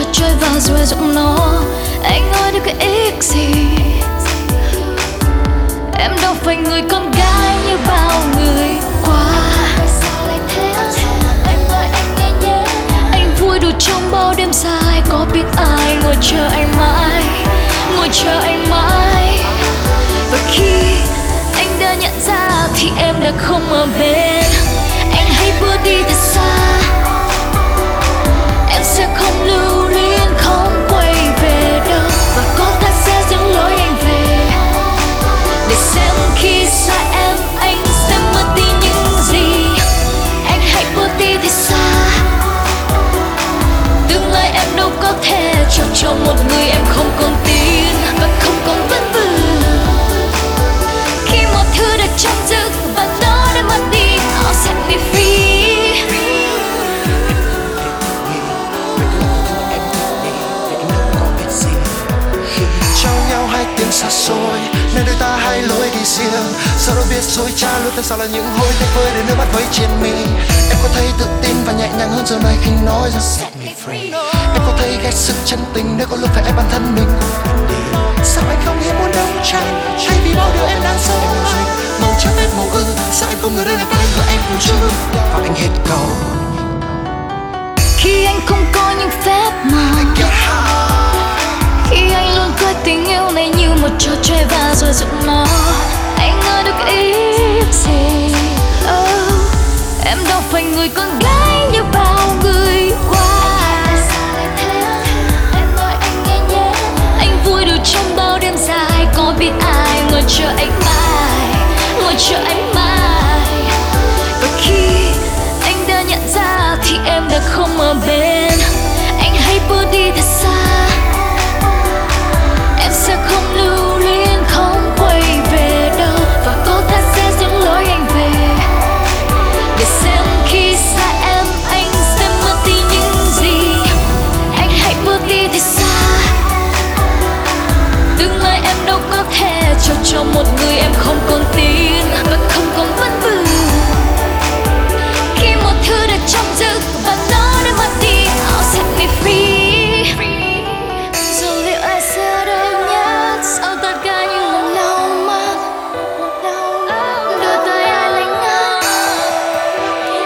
trôi vào rồi rụng nó. Anh ơi được cái ích gì? Em đâu phải người con gái như bao người qua. Anh vui đủ trong bao đêm dài, có biết ai ngồi chờ anh mãi, ngồi chờ anh mãi. Và khi anh đã nhận ra thì em đã không ở bên. Anh hãy bước đi thật xa, em sẽ không lưu luyến, không quay về đâu. Và có ta sẽ dẫn lối anh về, để xem khi xa em anh sẽ mất đi những gì. Anh hãy bước đi thật xa, tương lai em đâu có thể cho một người em không còn tin và không còn vững vàng. Khi mọi thứ đã chấm dứt và nó đã mất đi, I'll set me free. Trao nhau hai tiếng xa xôi, nên đôi ta hai lối đi riêng. Sau đó biết dối trá luôn tại sao là những hối tiếc vơi để nước mắt vấy trên mi. Em có thấy tự tin và nhẹ nhàng hơn giờ này khi nói ra set me free. Em có thấy ghét sự chân tình nếu có lúc phải ép bản thân mình. Sao anh không hiểu muốn đấu tranh hay vì bao điều em đang sợ anh? Màu trắng hết màu ư, sao anh không ngờ đây là cái của em cùng chứ? Và anh hết câu Khi anh không có những phép màu, khi anh luôn coi tình yêu này như một trò chơi và rồi rụng nó. Anh ơi được ít gì? Em đâu phải người con gái như bao người qua. Anh vui được trong bao đêm dài, có biết ai ngồi chờ anh mãi, ngồi chờ anh mãi. Và khi anh đã nhận ra thì em đã không ở bên. Anh hãy bước đi thật xa, em sẽ không lưu luyến, không quay về đâu. Và có ta sẽ dẫn lối anh về, để xem khi xa em anh sẽ mất đi những gì. Anh hãy bước đi thật xa, tương lai em đâu có thể cho một người em không còn tin và không còn vững vàng. Khi một thứ đã chấm dứt và nó đã mất đi, I'll set me free. Dù liệu ai sẽ ở đây nhất sau tất cả những lần đau mất, đôi tay ai lạnh ngắt,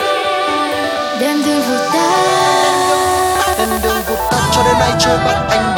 đêm thương vụt tắt. Đêm đường vụt tắt cho đến nay trôi bắt anh